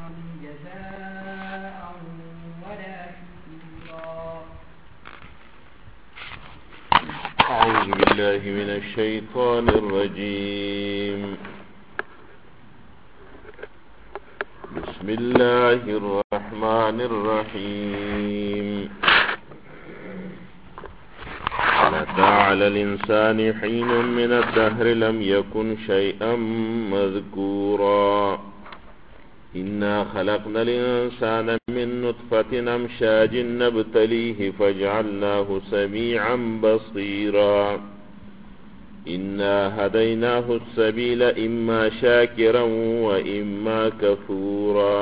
لهم جزاء ولا شكورا. أعوذ بالله من الشيطان الرجيم. بسم الله الرحمن الرحيم. هل أتى على الإنسان حين من الدهر لم يكن شيئا مذكورا إنا خلقنا الإنسان من نطفة أمشاج نبتليه فجعلناه سميعا بصيرا إنا هديناه السبيل إما شاكرا وإما كفورا.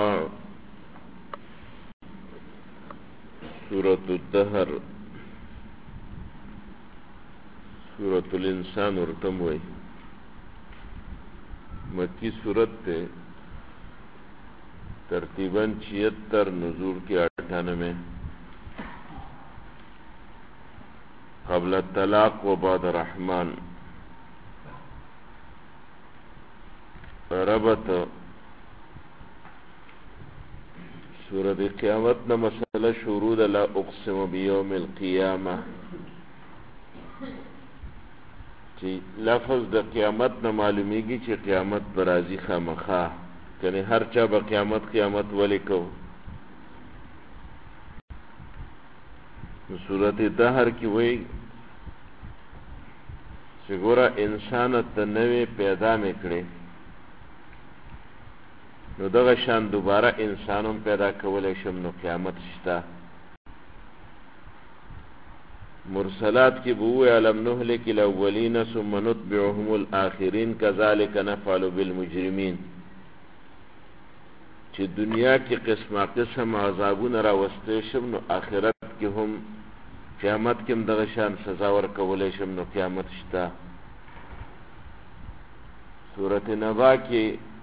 سورة الدهر سورة الإنسان ورتموي مکی سورت تے ترتیباً 76 نزول کی 98 قبل الطلاق و بعد رحمان. ربط سورت قیامت نا مسئلہ شروع لا اقسم بیوم القیامة چی لفظ د قیامت نا معلومیگی چی قیامت برازی خامخا کنی هر چا با قیامت ولی کو. صورت دهر کی وی چی گورا انسان تنوی پیدا مکڑی نو دغه شان دوباره انسانم پیدا کولی شم نو قیامت شتا. مرسلات کی بوئی علم نهلک الاولین ثم نتبعهم الاخرین کذالک نفعل بالمجرمین چی دنیا کی قسم عذابون را وسته شم نو آخرت کی هم قیامت کم دغه شان سزا ورکولی شم نو قیامت شتا. سورت نبا کی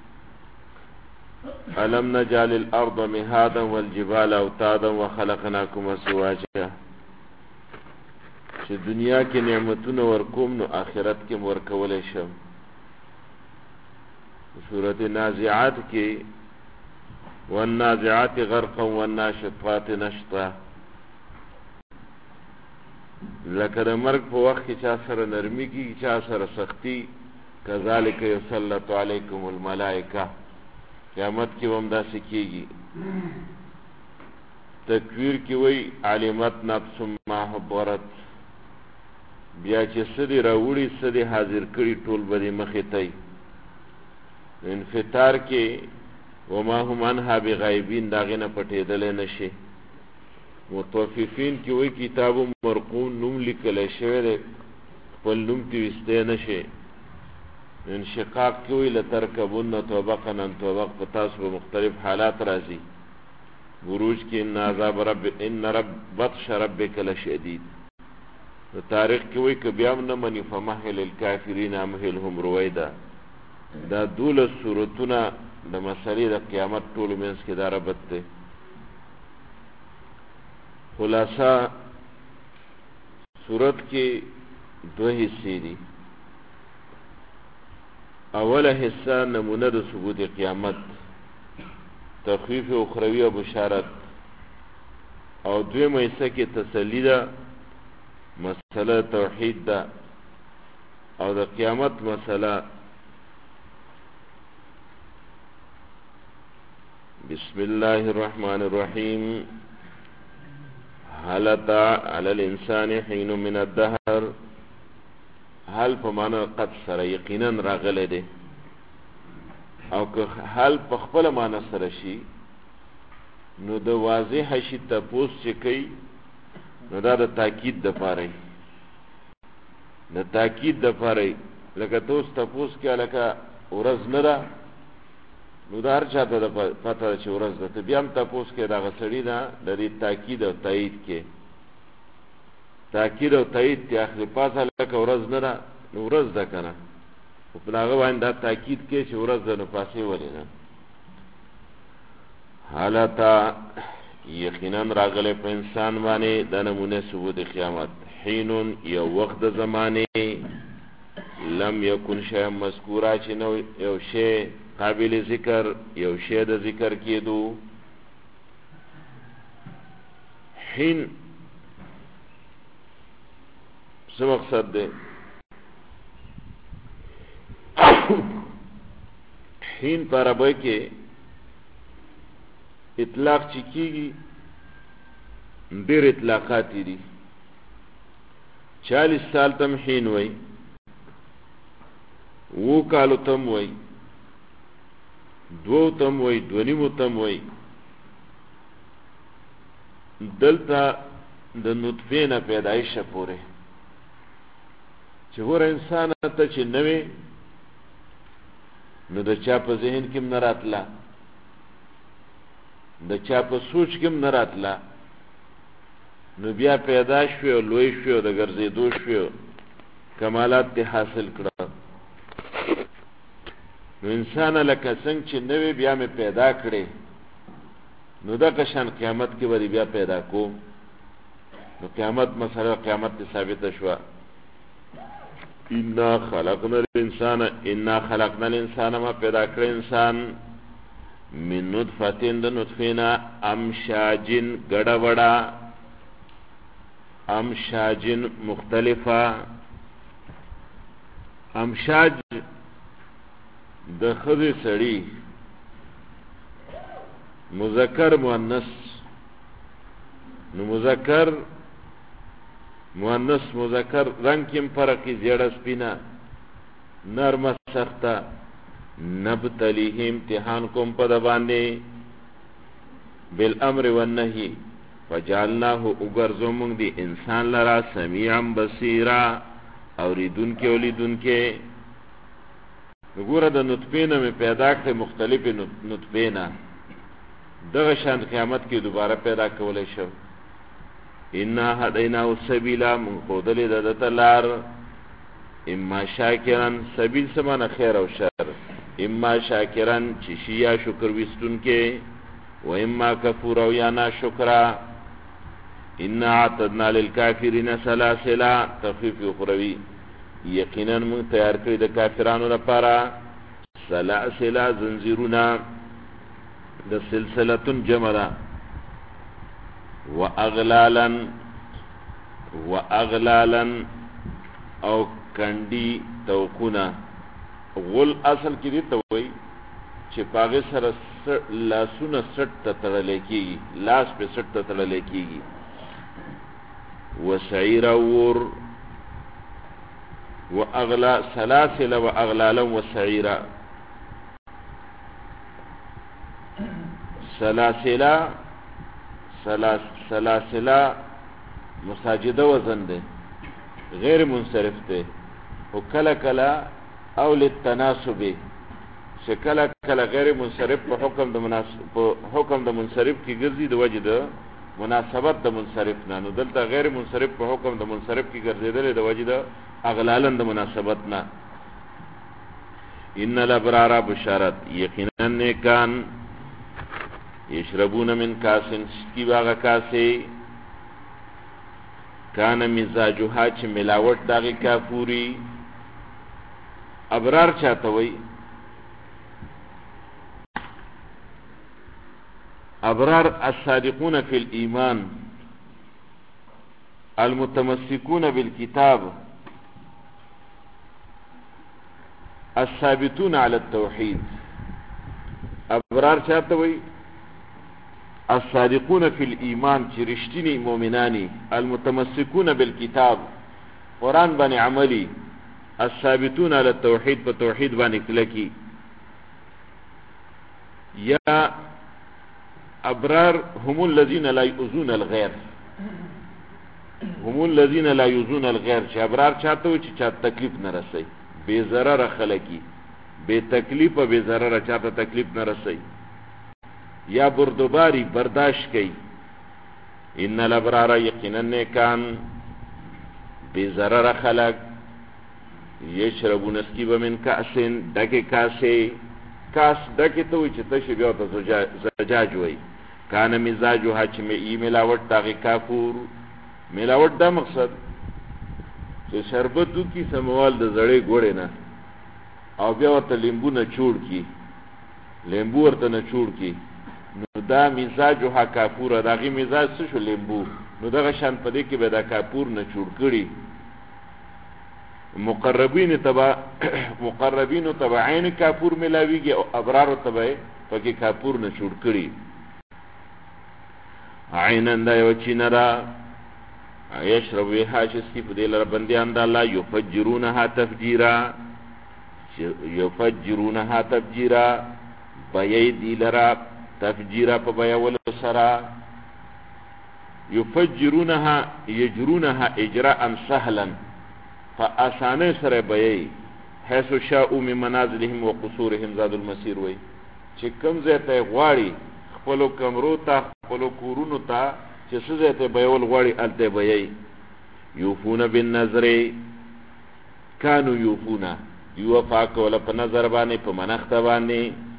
علم نجعل الارض مهادا والجبال اوتادا وخلقناكم ازواجا چې دنیا کې نعمتونه ورکوم نو آخرت کې ورکولی شم. سورت نازعات کې والنازعات غرقا والناشطات نشطا لکه د مرګ په وخت کې چا سره نرمي کېږي چا سره سختی کذالک یسلط علیکم الملائکه قیامت کی هم داسې کېږي. تکویر کی وی علمت نفس ما حضرت بیا چې سدی راوړي سدی حاضر کړي ټول به دې مخې ته. انفطار کې وما هم عنها بغایبین د هغې نه پټېدلی نه شي. مطففین کې وی کتاب مرقوم نوم لیکلی شوی دی خپل نوم تې ویستی نه شي. انشقاق کی وی لترکبن طبقا عن طبق په تاسو به مختلف حالات راځي. بروج کی ان بطش ربک لشدید. تاریخ کی وی که بیام نمانی فمحل الکافرین امهلهم رویدا. دا 12 سورتونه د مسلې د قیامت ټولو منځ کې دا ربط دی. خلاصه سورت کې 2 حصے دي. اوله حصہ نمونه د ثبوت قیامت تخویف اخروی و بشارت او دویمه حصہ کې تسلی ده مسئله توحید ده او د قیامت مسئله. بسم الله الرحمن الرحیم. هل اتى على الانسان حين من الدهر حل په معنا قد سره یقینا راغلی دی او که حل په خپل معنا سره شي نو د واضح شي تپوس چې کوي نو دا د تاکید د پاره د تاکید د پاره لکه توس تپوس کې لکه ورځ نه ده نو دا هر چاته د پته چې ورځ ده ته بیا هم تپوس کې دغه سړي نه د دې تاکید او تایید کې تاکید او تایید تی اخری پاسه لکه ورځ نه ده نو ورځ ده که نه خو په هغه باندې دا تاکید کې چې ورځ ده نو پاسې ولې نه. حالتا یقینا راغلی په انسان باندې د نمونه ثبوت قیامت حینون یو وقت د زمانې لم یکن شیئا مذکورا چې نو یو شی قابل ذکر یو شی د ذکر کېدو. حین څه مقصد دی؟ حین په عربی کې اطلاق چې کېږي ډېر اطلاقات دي. 40 سال تم حین وای، 2 کالو تم وای، 2 تم وای، 2 نیمو تم وای. دلته د نطفه نه پیدایشه پورې چې ګوره انسان ته چې نوې نو د چا په ذهن کې نه راتله، د چا په سوچ کې نه راتله، نو بیا پیدا شوی او لوی شوی او د ګرځېدو شوی، کمالات دې حاصل کړه. نو انسان لکه څنګه چې نوې بیا مې پیدا کړې، نو دغه شان قیامت کې به بیا پیدا کوم. نو قیامت مسله قیامت ثابته شوه. انا خلقنا الانسان ما پیدا کړ انسان من نطفتین د نطفینا امشاجن گڑا وڑا، امشاجن مختلفه. امشاج د خدای سړی مذکر مؤنث، نو مذکر مؤنث مذکر رنگ کم فرقی زیڑا سپینا نرم سختا. نبتلیه امتحان کم پا دباندے بالامر والنهی فجعلناه اگرزو منگ دی انسان لرا سمیعا بصیرا اوریدون کے اولیدون کے. نگورا دا نطفینا میں پیدا کرے مختلف نطفینا دغه شان قیامت کې دوباره پیدا کولای شو. انا هدینا السبیل من خودل د تلار اما شاکرن سبیل سمانه خیر او شر، اما شاکرن چې شیا شکر وستون کې و اما کفور او یا نا شکرا. انا اعتدنا للکافرین سلاسلا تخفیف اخروی، یقینا من تیار کړی د کافرانو لپاره سلاسلا زنجیرونه د سلسلتن جمع واغلالا او کندی توقونه. غل اصل کې دي ته وای چې پاغه سره لاسونه سټ ته تړل کېږي، لاس په سټ ته تړل کېږي. وسعير ور واغلا سلاسل واغلالا وسعير. سلاسلا مساجده وزن ده غیر منصرف ده، او کلا کلا او للتناسب شکلا کلا غیر منصرف په حکم د منصرف کی ګرځي د وجه د مناسبت د منصرف نه. نو دلته غیر منصرف په حکم د منصرف کی ګرځیدل د وجه د اغلالن د مناسبت نه. ان الابرار بشارت یقینا نیکان یشربون من کاسن کی باغ کاسه کان مزاجها چې ملاوت داغی کافوری. ابرار چاته وای؟ ابرار الصادقون فی الایمان المتمسکون بالکتاب الثابتون علی التوحید. ابرار چاته وای؟ الصادقون فی الایمان چې رښتینی مؤمنانی، المتمسکون بالکتاب قرآن باندې عملی، الثابتون علی التوحید په توحید باندې کلکی. یا ابرار هم الذین لا یؤذون الغیر، هم الذین لا یؤذون الغیر. چې ابرار چاته و چې چاته تکلیف نه رسي، بے ضرر خلقی، بے تکلیف بے ضرر چاته تکلیف نه رسي، یا بردباری برداشت کئی. ان الابرار یقینا نیکان بے ضرر خلق یشربون اسکیب من کاسن ڈکے کاسے. کاس ڈکے تو چې تشی بیا ته زجاج وای. کان مزاجو چې ای ملاوت داغه کافور. ملاوت دا مقصد چې شربتو کی سموال د زړې ګوړې نه او بیا ورته لیمبو نه چوڑ کی لیمبو ورته نه چوړ کی نو دا مزاجها کافور دغه مزاج څه شو لیمبو نو دغه شان په دې کې به دا کافور نه چوړ کړي مقربین تبع عین کافور ملاویږي او ابرار تبع پکې کافور نه چوړ کړي عینن دا یو چینرا یشرب بها شسکی په دې لره بندیان د الله یفجرونها تفجیرا بای دی لرا تفجیرا په بیا ول سرا یفجرونها یجرونها اجراء سهلا فاسانه سره بای حيث شاءوا من منازلهم وقصورهم زاد المسير وای چې کوم ځای ته غواړي خپل کمرو ته خپل کورونو ته چې څه ځای ته بایول غواړي الته بای یوفون بالنظر کانوا یوفون یوفا کوله په نظر باندې په منخته باندې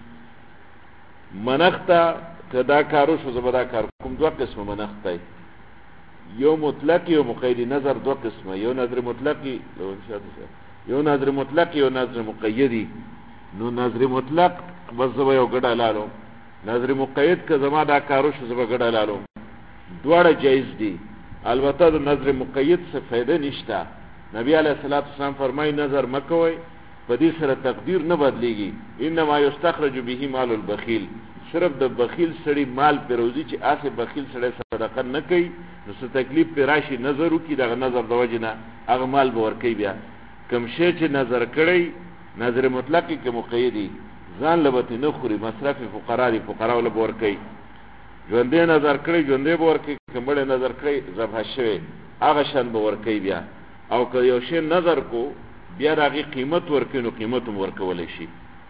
منخته کدا کارو شو زبدا کار کوم دوه قسم منخته یو مطلق یو مقید نظر دوه قسمه یو نظر مطلقی یو نظر مطلق یو نظر مقیدی نو نظر مطلق وزو یو ګډه لالو نظر مقید که زما دا کارو شو زبا ګډه لالو دواړه جایز دي البته د نظر مقید څه فائدہ نشته نبی علیہ الصلوۃ والسلام فرمای نظر مکوئ په دې سره تقدیر نه بدلیږي انما یستخرج به مال البخیل صرف د بخیل سړی مال پیروزی چې آسه بخیل سړی صدقه نه کوي نو څه تکلیف پر راشي نظر وکي دغه نظر د وجنه هغه مال به ور کوي بیا کم شی چې نظر کړی نظر مطلق کې مقیدی ځان لبته نه خوري مصرف فقرا دي فقرا ول بور کوي ژوندې نظر کړی ژوندې بور کوي کمبل نظر کړی ذبح شوی هغه شان به ور کوي بیا او که یو شی نظر کو بیا راغي قیمت ورکینو قیمت ورکول شي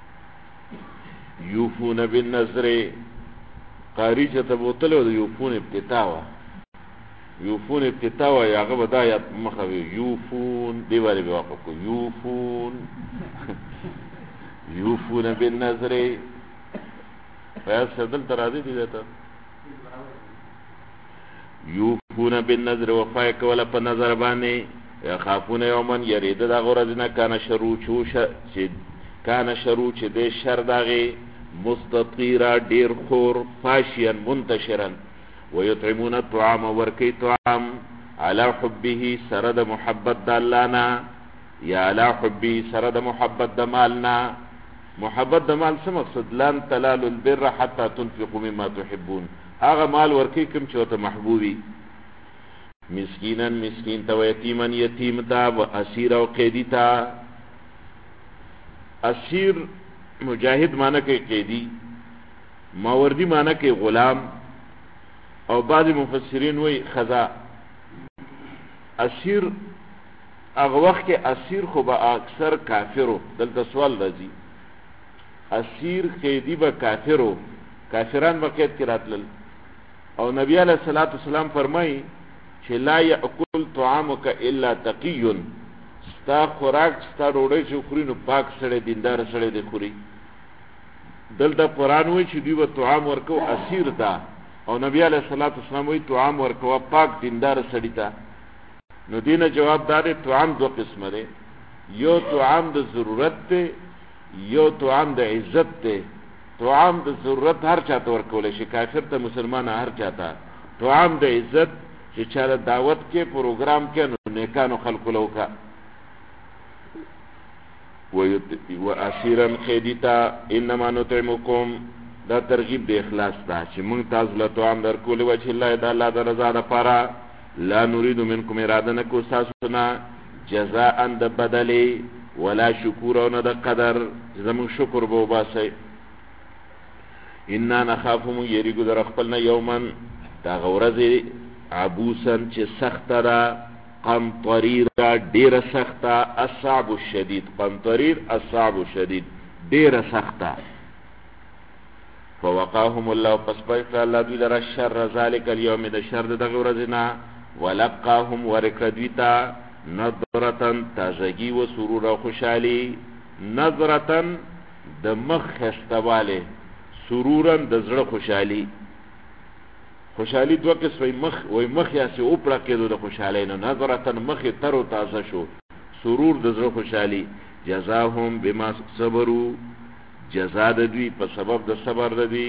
یوفون بالنظر قاری چې ته بوتلو د یوفون ابتتاوا یاغه بدايت مخوي یوفون دیواله به واقع کو یوفون بالنظر فیصدل ترازی دی دیتا یوفون بالنظر وفای کولا پا نظر بانی یخافون یومن یرید دا غرزنا کان شروع چه ده شر داغی مستطیرا دیر خور فاشیا منتشرا ویطعمون الطعام ورکی طعام على حبه سرد محبت دالانا یا على حبه سرد محبت دمالنا محبت دمال څه مقصد لن تلالوا البر حتى تنفقوا مما تحبون هغه مال ورکی کوم چې ته محبوبي مسکینن مسکین تا و یتیمن یتیم تا و اسیر او قیدی تا اسیر مجاهد معنی کوي قیدی ماوردی معنی کوي غلام او بعض مفسرین وی خزا اسیر هغه وخت کې اسیر خو به اکثر کافرو دلته سوال راځي اسیر قیدی با کافران وقت کی راتلل او نبی علیہ الصلوۃ والسلام فرمای چې لا یاکل طعامک الا تقی ستا خوراک ستا ډوډۍ چې خوري نو پاک سره دیندار سره دی خوري دلته قران وایي چې دوی طعام ورکو اسیر دا او نبی علیہ الصلوۃ والسلام وایي طعام ورکو پاک دیندار سړی تا نو دینه جواب دار طعام دو قسمه دی یو طعام د ضرورت ته یو طعام د عزت ته طعام د ضرورت هر چاته ورکول شي کافر ته مسلمان هر چاته طعام د عزت چې چاله دعوت کې پروګرام کې نو نیکانو خلق لوکا و اسیرا خیدیتا انما نطعمکم دا ترغیب د اخلاص دا چې موږ تاسو له طعام درکول و چې الله د الله د رضا لپاره لا نريد منكم اراده نکو تاسو نه جزاء د بدلی ولا شکر او نه د قدر زمون شکر به وباسي ان نخافم یریګو در خپلنا یومن دا غورزی عبوسن چې سخت را قمطریر ډیر سخت اصعب الشدید قمطریر اصعب الشدید ډیر سخت فوقاهم الله فسبق الله دوی در شر ذلك اليوم د شر د غورزنا ولقاهم ورکدویتا نظرتن تازگی و سرور و خوشحالی نظرتن د مخ خستواله سرورن د زړه خوشحالی دو قسمه مخ وای مخ یاسه اوپړه کېدو د خوشحالی نه نظرتن مخ تر او تازه شو سرور د زړه خوشحالی جزاهم بما صبروا جزا د دوی په سبب د صبر د دوی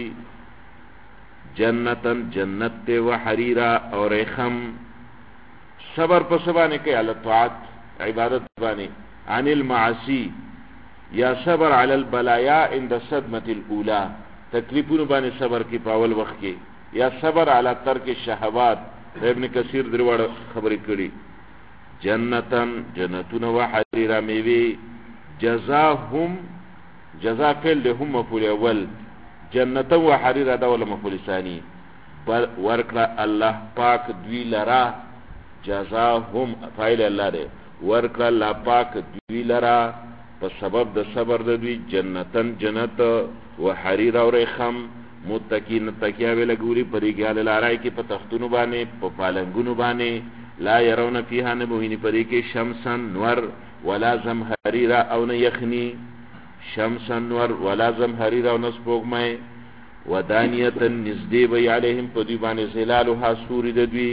جنتن جنت ته و حریرا او ریخم صبر په سبانه کې علی طاعت عبادت باندې عن المعاصی یا صبر علی البلایا عند الصدمه الاولى تکلیفونه باندې صبر کې پاول وخت کې یا صبر علی ترک الشهوات ابن کثیر دروړ خبرې کړي جنتن جنتون و حریرا میوه جزاهم جزا فعل لهم مفعول اول جنتن و حریرا دا ولا مفعول ثانی ورکړه الله پاک دوی لرا جزاهم فاعل الله ده ورکړه الله پاک دوی لرا په سبب د صبر د دوی جنتن جنت و حریر او رخم متقین تکیا ویل ګوري پرې ګاله لارای کې په تختونو باندې په پالنګونو باندې لا يرون فيها نبوهنی پرې کې شمسن نور ولا زمهريرا او نه يخني شمسن نور ولا زمهريرا او نسبوغمای ودانیتن نزدې وی علیهم په دوی باندې زلالها سوري د دوی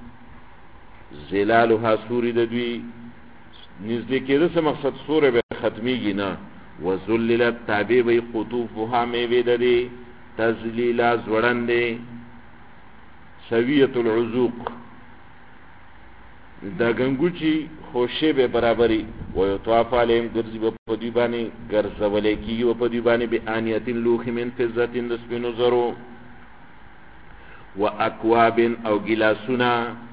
زلالها سوري د دوی نزدې کېده څه مقصد سورې به ختميږي نه وذللت تابع وی قطوفها میوه د دې تذلیلا زوړندې سویه العذوق دا گنگوچی خوشه به برابری و یطواف علیهم گرزی با پدیبانی گرزولیکی و پدیبانی بی آنیتین لوخی من فزتین دسپینو زرو و اکوابین او گلاسونا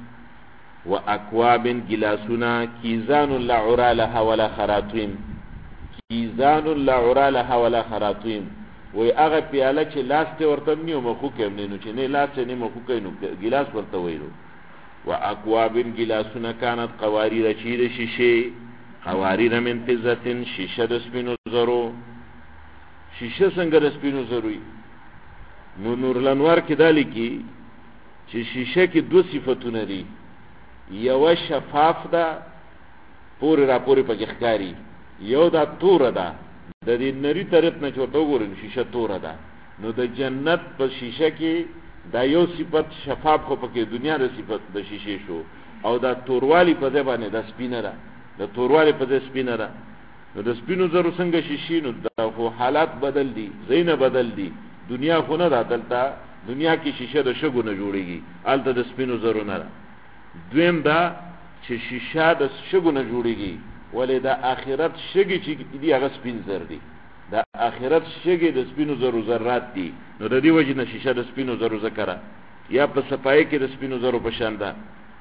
و اکوابین گلاسونا کیزان لا عرا لها ولا خراتویم کیزان لا عرا لها ولا خراتویم وی اغا پیاله چه لاست ورطم نیو مخوکم نینو چه نی لاست نی مخوکم گلاس ورطا ویلو و اکوابن گلاسونه کانت قواریر چید شیشه قواریر من فزتن شیشه د سپینو زرو شیشه څنګه د سپینو زروي نو نور الانوار کې دالی کی چې شیشه کې دو صفاتونه دي یو شفاف ده پورې را پورې پکې ښکاری یو دا تور ده د دې نری طرف نه چورته وګورئ شیشه تور ده نو د جنت په شیشه کې دا یو صفت شفاف خو پکې دنیا د صفت د شیشه شو او دا توروالی په ځای باندې د سپینه ده د توروالی په ځای سپینه ده نو د سپینو زرو څنګه شیشې نو دا خو حالات بدل دي زینه بدل دي دنیا خو نه دلته دنیا کې شیشه د شګو نه جوړیږي الته د سپینو زرو نه دویم دا چې شیشه د شګو نه جوړیږي ولې د آخرت شګي چې دی هغه سپین زر دي د آخرت شګي د سپینو زرو ذرات دي نو د دې وجه نه شیشه د سپینو زرو ذکره یا په صفای کې د سپینو زرو په شان ده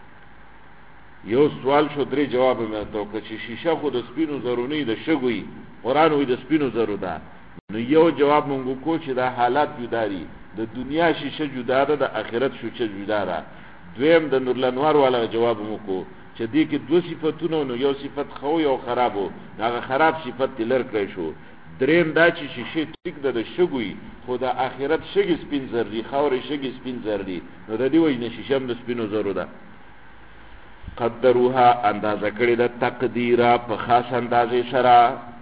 یو سوال شو درې جواب مې ورته چې شیشه خو د سپینو زرو نه د شګوي قران وی د سپینو زرو ده نو یو جواب مونږ کو چې دا حالات جدا دي د دنیا شیشه جدا ده د آخرت شیشه جدا ده دویم د نور الانوار والا جواب مو کو چې دې کې دو صفاتونه نو یو صفت خو یو خرابو هغه خراب صفت لر کړی شو دریم دا چې شیشه ټیک د شګوي خو د آخرت شګي سپین زر دي خاورې شګي سپین زر دي نو د دې وجه نشي د سپینو زرو ده قدروها اندازه کړی د تقدیره په خاص اندازې سره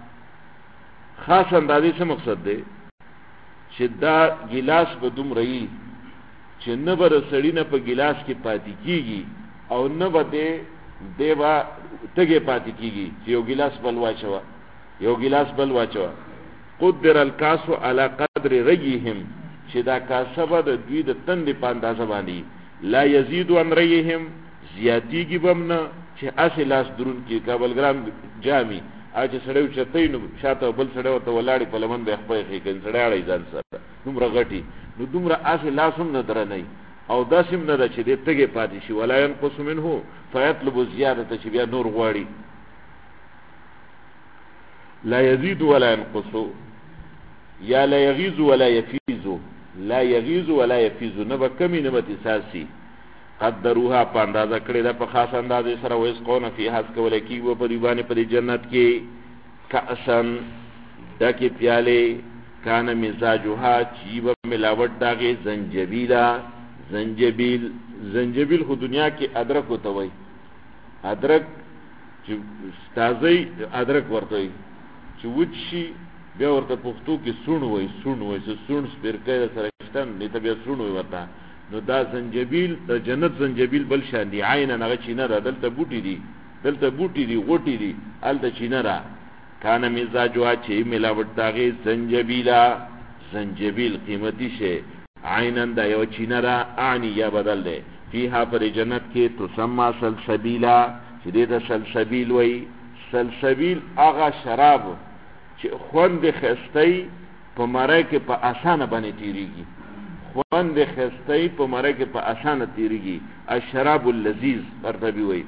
خاص اندازې څه مقصد دی چې دا ګلاس به دومره وي چې نه به د سړي نه په ګلاس کې پاتې کیږي او نه به دیوا تګې پاتې کیږي چې یو ګلاس بل واچوه یو ګلاس بل واچوه قدر الکاس على قدر ريهم چې دا کاسبه د دوی د تندې په اندازه باندې لا يزيد عن ريهم زیاتیږي بمنه چې اصل لاس درون کې کابل ګرام جامي اج سړیو چتای نو شاته بل سړیو ته ولاړی په لمن به خپل کې کین سړیاړي ځان سره دومره غټي نو دومره اصل لاسم نه درنه او داسم نه چې دې تګې پاتې شي ولا ينقص منه فيطلب زياده چې بیا نور غواړي لا يزيد ولا ينقص یا لا يغيظ ولا يفيز لا يغيظ ولا يفيز نه به کمی نه به اساسي قدروها په اندازه کړی دا په خاص اندازې سره وېس قونه فی حس کول کی و په دیوانه په جنت کې کاسن دکې پیاله کان مزاجها چیب ملاوت داغه زنجبیل خو دنیا کې ادرک وته وای ادرک چې تازه ادرک ورته چې وچی بیا ورته پښتو کې سون وای سون سپیرکې سره شتن دې ته بیا سون وای ورته نو دا زنجبیل د جنت زنجبیل بل شان دی عین نه چینه را دلته بوټی دی غوټی دی ال د چینه را کان مزاجها چې ملاوت داغه زنجبیل قیمتي شی عینن دا یو چینه را اعنی یا بدل ده فیها پر جنت کې تسمى سلسبیلا چې دې ته سلسبیل وای. سلسبیل هغه شراب چې خوند خستای په مړی کې په اسانه باندې تیریږي، خوند خستای په مړی کې په اسانه تیریږي. الشراب اللذیذ ارتبی وای.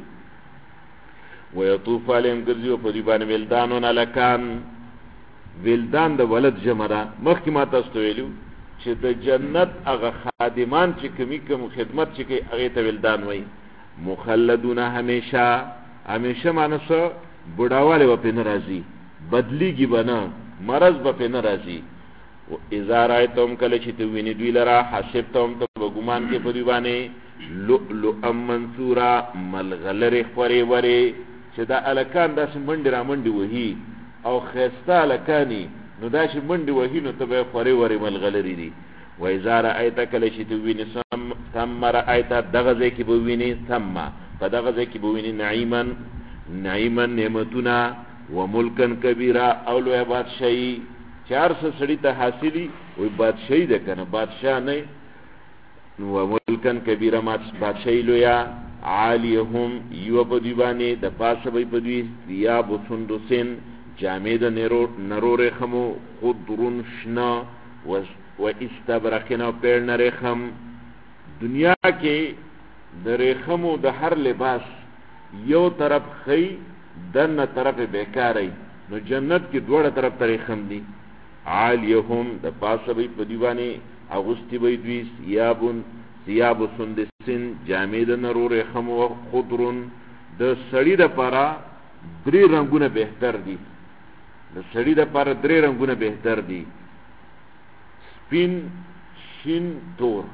ويطوف عليهم گرزیو په دې باندې ولدانون الکان، ولدان د ولد جمع ده. مخکې ما تاسو ویلو چې د جنت هغه خادمان چې کوم خدمت چې کوي هغه ته ولدان وای. مخلدون همیشه مانسه بډاواله و په ناراضي بدلیږي بنا مرض به په ناراضي. و اذا رايتم کله چې تو ویني دوی لرا حسبتم ته ګمان کې په دی باندې لؤلؤ منثورا ملغلره خوري وره چې دا الکان داسې منډي را منډي وهي او خسته الکانی نو داسې منډي وهي نو ته به خوري وره ملغلري دي. و اذا رايت کله چې تو ویني ثم رايت دغه ځای کې به ویني ثم په دغه ځای کې به ویني نعیما نعمتنا و ملکن کبیرا او لوی بادشاہی. 400 سړی ته حاصلی وی بادشاہی ده کنه بادشاہ نه و ملکن کبیرا بادشاہی لویا. عالیهم یو په دی باندې د پاسه به په دی ثياب سندسن جامې د نرو رخمو خضرون شنا و استبرقنا پیر نرخم. دنیا کې د رخمو د هر لباس یو طرف خی دنه طرف بیکاری، نو جنت کې دوړه طرف ته رخم دي. عالیهم د پاسه به په دی باندې اغوستی به دوی ثياب سندسن جامې د نرو رخم او خضرون. د سړی د پاره 3 رنگونه بهتر دي، د سړی د پاره 3 رنگونه بهتر دي. سپین شین تور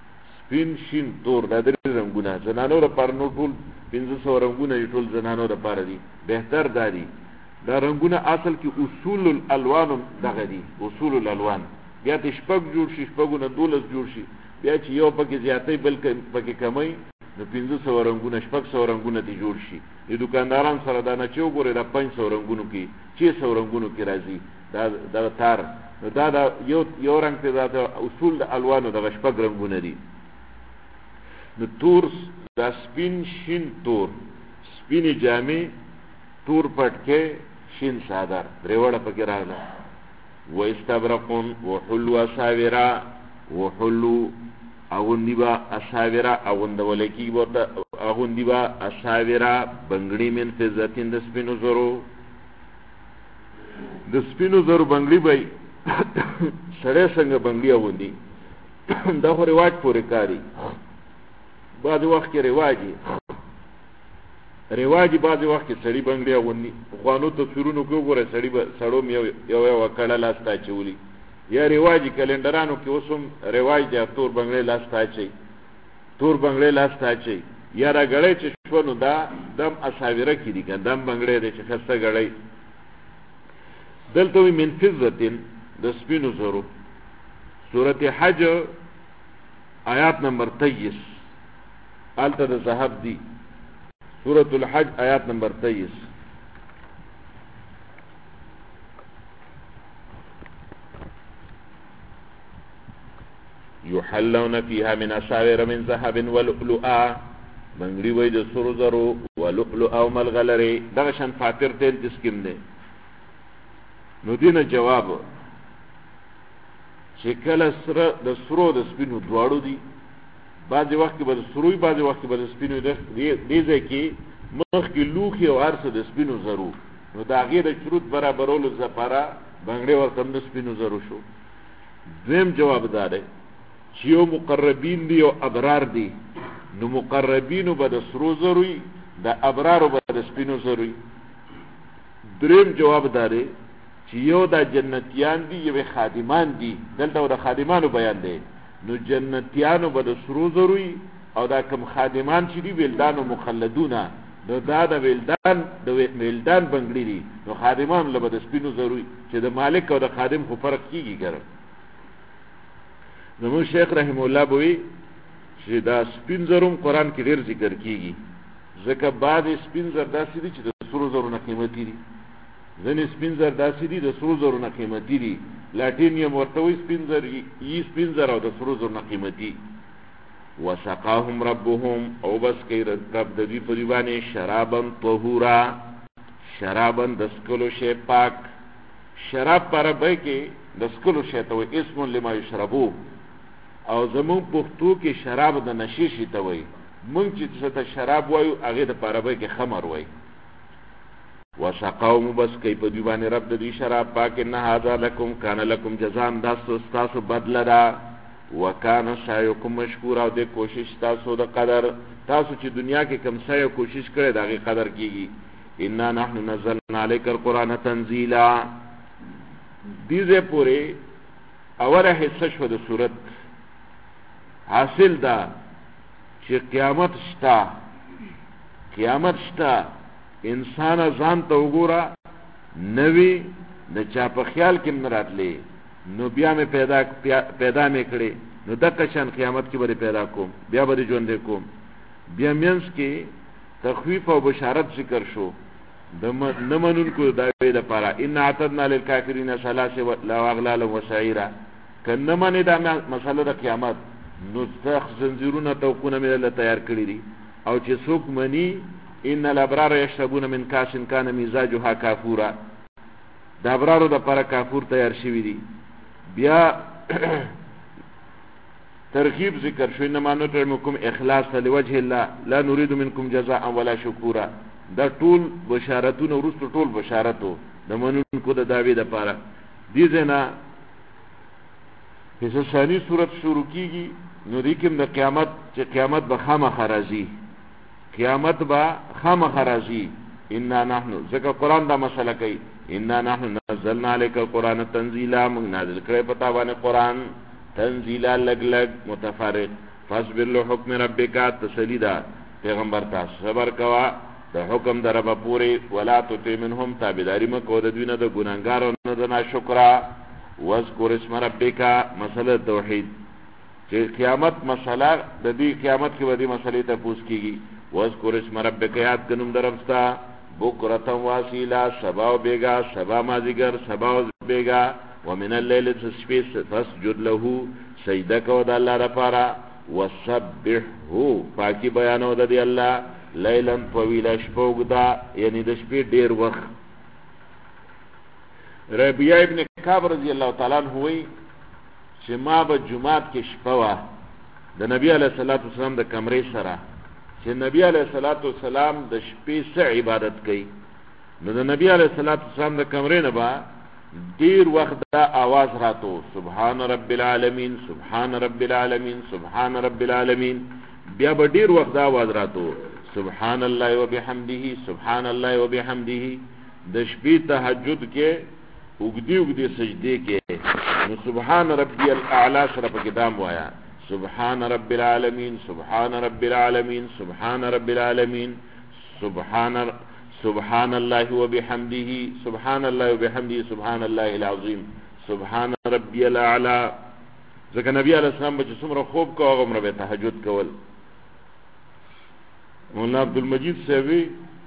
دا 3 رنگونه. زنانو د پاره نو ټول 500 رنگونه ټول زنانو د پاره دي، بهتر دي. دا رنگونه اصل کې اصول الالوان دغه دي، اصول الالوان. بیا ته شپږ جوړ شي، شپږونه 12 جوړ شي، بیا چې یو پکې زیاتې بلکې پکې کمای نو 500 رنگونه 600 رنگونه دي جوړ شي. د دکانداران سره دا نه چې وګوره دا 500 رنگونو کې 600 رنگونو کې راځي دا تار. دا یو رنگ ته دا اصول د الوانو د شپږ رنگونه دي. نو تور دا سپین شین تور، سپینی جامې تور پټکې شین صادر دریوړه پکې راغله. و استبرقون وحلوا اساورا وحلوا اغندبا اساورا اغندولکی ورته اغندبا اساورا بنگړي من فزتین د سپینو زرو بنگړي بای سړی څنګه بنگړي اغوندي دا خو رواج پورې کاری. بعض وخت کې رواجی بعض وخت کې سړی بنگړي اغوندي. خوانو تصویرونو کې وګوره سړو یو وکړه لاستا چولی، یا رواجی کلندرانو کې اوسم رواج دی تور بنگړي لاستا چي یا را غړې چې شونو دا دم اساوره کې دي دم بنگړي دي چې خسته غړې. دلته من فزتين د سپینو زرو. سورته حج آیات نمبر 23 آلته د ذهب دی. سورة الحج آیات نمبر 23. یحلون فیها من اساور من ذهب ولؤلؤا بنگړي وای د سرو زرو ولؤلؤا او ملغلره. دغه شان فاتر 33 کې نه. نو دینه جواب چې کله سره د سرو د سپینو دواړو دي، بعضی وخت کې به سروي بعضی وخت کې به سپینو دي ځکه مخ کې لوخي او ارسه د سپینو زرو. نو دا غیر شروط برابرولو زپاره بنگړي ورته د سپینو زرو شو. دویم جواب دار چې یو مقربین دی او ابرار دی، نو مقربینو به د سرو زروي د ابرارو به د سپینو زروي. دریم جواب دار چې یو د جنتیان دی یو خادمان دی، دلته د خادمانو بیان دی. نو جنتیانو به د سرو زروي او دا کم خادمان چې دی ولدانو مخلدونه نو دا د ولدان بنگړي دي، نو خادمان له به د سپینو زروي چې د مالک او د خادم خو فرق کیږي ګره. زمون شیخ رحم الله بوي چې دا سپین زروم قران کې ډیر ذکر کیږي، ځکه بعد سپین زر داسې دي چې د سرو زرو نه قیمتي دي. ځنې سپین زر داسې دي د سرو زرو نه قیمتي دي، لاټینیم ورته وایي سپین زر یي سپین زر او د سرو زرو نه قیمتي. وسقاهم ربهم او بس کوي رب د دوی په دوی باندې شرابا طهورا، شرابا د څښلو شی پاک. شراب په عربی کې د څښلو شی ته وایي اسم لما یشربوه، او زمونږ پښتو کې شراب د نشې شي ته وایي. مونږ چې څه ته شراب وایو هغې ته په عربی کې خمر وایي. وسقاهم بس کوي په دوی باندې رب د دوی شراب پاک. ان هذا لکم کان لکم جزاء، دا ستاسو بدله ده. وکان سعیکم مشکورا، او د کوشش تاسو د قدر، تاسو چې دنیا کې کم سعی او کوشش کړی د هغې قدر کېږي. انا نحن نزلنا علیک القرآن تنزیلا. دې ځای پورې اوله حصه شوه د صورت. حاصل ده چې قیامت شته، قیامت شته. انسان ځان ته وګوره، نوی د چا په خیال کې نه راتلی، نو بیا مې پیدا مې کړې، نو دغه شان قیامت کې به پیدا کوم، بیا به ژوندی کوم. بیا منځ کې تخویف او بشارت ذکر شو د نه منونکو دعوې دپاره. ان اعتدنا للکافرین سلاسل واغلالا وسعیرا. که نه منې دا مسله د قیامت، نو سخت زنځیرونه توقونه مې له تیار کړي دي. او چې څوک مني ان الابرار یشربون من کاس کان مزاجها کافورا، د ابرارو دپاره کافور تیار شوي دي. بیا ترغیب ذکر شو، انما نطعمکم اخلاصا لوجه الله لا نريد منکم جزاء ولا شکورا. دا ټول بشارتونه وروسته ټول بشارتو د منونکو د دعوې دپاره. دې ځای نه حصه ثاني صورت شروع کېږي. نو دې کې د قیامت چې قیامت به خامخا راځي، قیامت به خامخا راځي. انا نحن، ځکه قرآن دا مسله کوي، انا نحن نزلنا علیک القرآن تنزیلا، موږ نازل کړی په تا باندې قرآن تنزیلا لږ لږ متفرق. فاصبر لحکم ربک، تسلی ده پیغمبر ته، صبر کوه د حکم د ربه پورې. ولا تطع منهم، تابعداري مه کوه د دوی نه د ګناهګارو نه د ناشکره. واذکر اسم ربک، مسله توحید چې قیامت مسله د دې قیامت کې به دې مسلې تپوس کېږي. واذکر اسم ربک، یاد کړه نوم د رب ستا. بکرة واصیلا، سبا و بیگا، سبا مازدیګر، سبا و بیگا. ومن الليل فاسجد له، سجده کوه د الله لپاره. وسبحه، پاکي بیانوه د دې الله. لیلا طویلا، شپه اوږده، یعنی د شپې ډېر وخت. ربیعه ابن کعب رضی الله تعالی عنه وایي چې ما به جمعات کې شپه وه د نبی علیه الصلاة والسلام د کمرې سره، چې نبی علیه الصلاة والسلام د شپې څه عبادت کوي. نو د نبی علیه الصلاة والسلام د کمرې نه به ډیر وخت دا آواز راتو، سبحان رب العالمین، سبحان رب العالمین، سبحان رب العالمین. بیا به ډیر وخت دا آواز راتو، سبحان الله وبحمده، سبحان الله وبحمده. د شپې تهجد کې اوږدې اوږدې سجدې کې نو سبحان ربی الاعلی سره پکې دام وایا، سبحان رب العالمین، سبحان رب العالمین، سبحان رب العالمین، سبحان الله وبحمده، سبحان الله وبحمده، سبحان الله العظیم، سبحان ربی الاعلی. ځکه نبی علیه السلام به چې څومره خوب کوه هغومره به تهجد کول. مولانا عبدالمجید صاحبی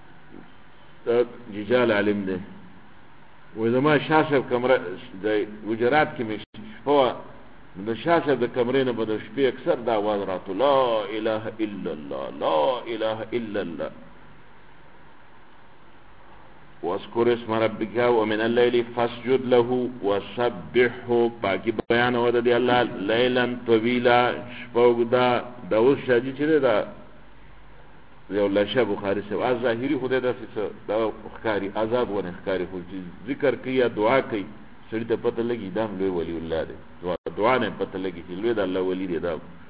ججال عالم دی، وایي زما شاه صاحب کمره د ګجرات کې مې شپه وه، د شاه صاحب د کمرې نه به د شپې اکثر دا آواز راتو، لا اله الا الله، لا اله الا الله. واذکر اسم ربک ومن الليل فاسجد له وسبحه، پاکی بیان و د دې الله. لیلا طویلا، شپه اوږده. دا اوس شاجي چې دی دا یو لشه بخاري صاحب از ظاهري خدای داسې څه دا ښکاري آزاد ونه ښکاري، خو چې ذکر کوي یا دعا کوي سړي ته پته لګي دا هم لوی ولی الله دی. دعا نه پته لګي چې لوی د الله ولی دی. دا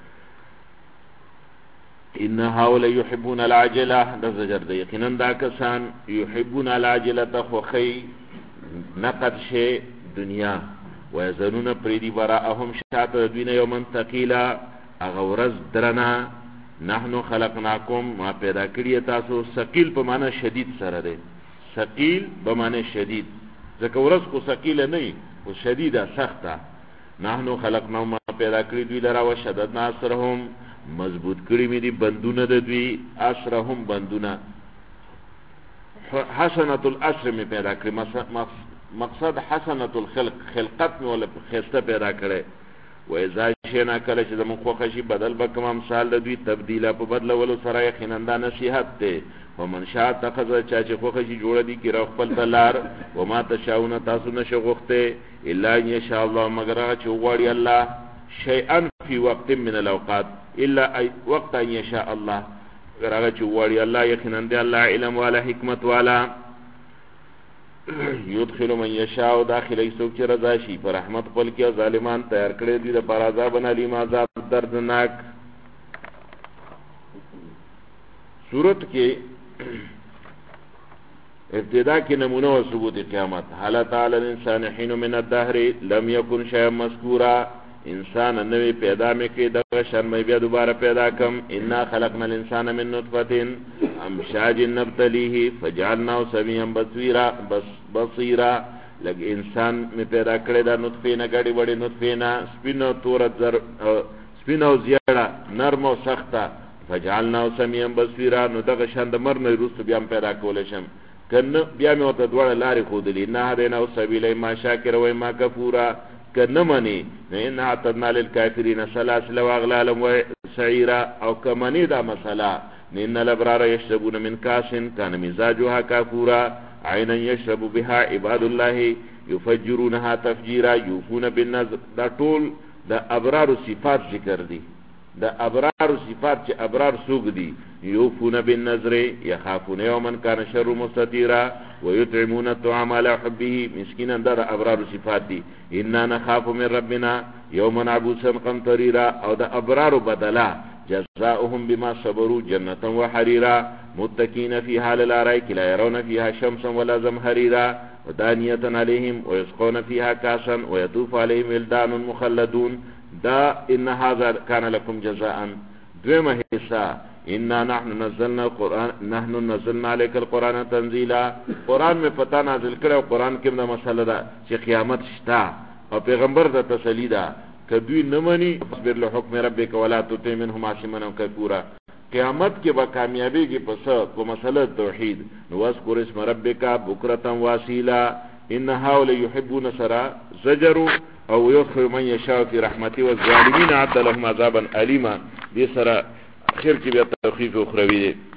ان هؤلاء يحبون العاجله، د زجر د یقینا دا کسان يحبون العاجله، خوښي نقد شي دنیا. ويذرون پریدي براءهم، شاته دوی نه یوما ثقيلا، هغه ورځ درنه. نحنو خلقناکم، ما پیدا کړی تاسو. ثقيل په معنی شدید سره دی، ثقيل په معنی شدید، ځکه ورځ خو ثقيله نه وي خو شدیده سخته. نحنو خلقناهم، ما پیدا کړی دوی لره. وشددنا اسرهم، مضبوط کړی مې دي بندونه د دوی. اسرهم بندونه. حسنۃ الاسر می پیدا کړی، مقصد حسنۃ الخلق، خلقت می ولا خسته پیدا کړی. و اذا شئنا کله چې زمون خوښه شي بدل بکم امثال د دوی تبدیله په بدلولو سره یقینا دا نصیحت دی. ومن شاء اتخذ چا چې خوښه شي جوړه دي کړه خپل دلار. وما تشاؤون تاسو نشه غوښته الا ان شاء الله مگر هغه چې وغواړي الله شیئا فی وقت من الاوقات الا وقت ان يشاء الله مگر هغه چې وغواړي الله یقینا دی الله علم والا حکمت والا. یدخل من یشاء داخلی څوک چې رضا شي پر رحمت خپل کې. ظالمان تیار کړی دي د پر عذاب علیم عذاب دردناک. صورت کې ابتدا کې نمونه او ثبوت قیامت. حالت علی الانسان حين من الدهر لم يكن شيئا مذكورا. انسان نوې پیدا مې کې د شرم بیا دوباره پیدا کم. انا خلقنا الانسان من نطفه امشاج نبتلیه فجعلناه سميعا بصيرا. لګ انسان مې پیدا کړی دا نطفه نه غړي وړي نطفه نه سپینو تور زر سپینو زیړه نرم او سخته. فجعلناه سميعا بصيرا نو دغه شاند مرنه روست بیا پیدا کول شم کنه بیا مې ورته دوړه لارې خودلې نه هدینا او سبیل ما شاکر و ما کفورا کنه منی نه اعتدنا للكافرين سلاسل واغلال وسعيرا او کمنی دا مساله ان الابرار يشربون من كاس كان مزاجها كافورا عينا يشرب بها عباد الله يفجرونها تفجيرا يوفون بالنذر. دا ټول د ابرار صفات ذکر دي. د ابرار صفات چې ابرار سوق دي يوفون بالنذر يخافون يوما كان شر مستطيرا ويطعمون الطعام على حبه مسكينا. دا ابرار صفات دي. انا نخاف من ربنا يوما عبوسا قمطريرا. او د ابرار بدلا جزاؤهم بما صبروا جنة وحريرا متكئين فيها على الارائك لا يرون فيها شمسا ولا زمهريرا ودانية عليهم ويسقون فيها كاسا ويطوف عليهم ولدان مخلدون. دا ان هذا كان لكم جزاء. دویمه حصہ انا نحن نزلنا عليك القرآن تنزيلا. قرآن میں پتا نازل کړو. قرآن کې دا مسله ده چې قیامت شتا او پیغمبر ته تسلی ده کدوی نمانی اصبر لحکم ربک ولا تطع منهم عاصما کفورا. قیامت کې با کامیابی کې پس په مسله توحید نو واذكر اسم ربک بکرة واسیلا. ان هؤلاء يحبون سرا زجروا او يدخل من يشاء في رحمته والظالمين اعد لهم عذابا اليما. دې سره اخر کې بیا توخیف اخروی دی.